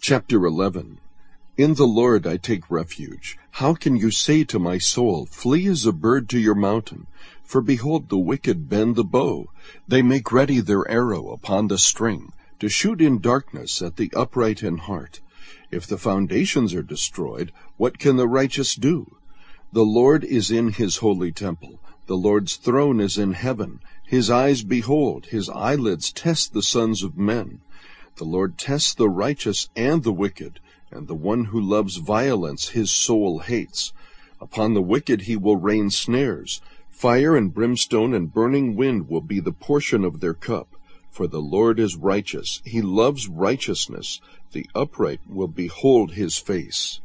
Chapter 11. In the Lord I take refuge. How can you say to my soul, flee as a bird to your mountain? For behold, the wicked bend the bow. They make ready their arrow upon the string, to shoot in darkness at the upright in heart. If the foundations are destroyed, what can the righteous do? The Lord is in his holy temple. The Lord's throne is in heaven. His eyes behold, his eyelids test the sons of men. The Lord tests the righteous and the wicked, and the one who loves violence his soul hates. Upon the wicked he will rain snares. Fire and brimstone and burning wind will be the portion of their cup. For the Lord is righteous. He loves righteousness. The upright will behold his face.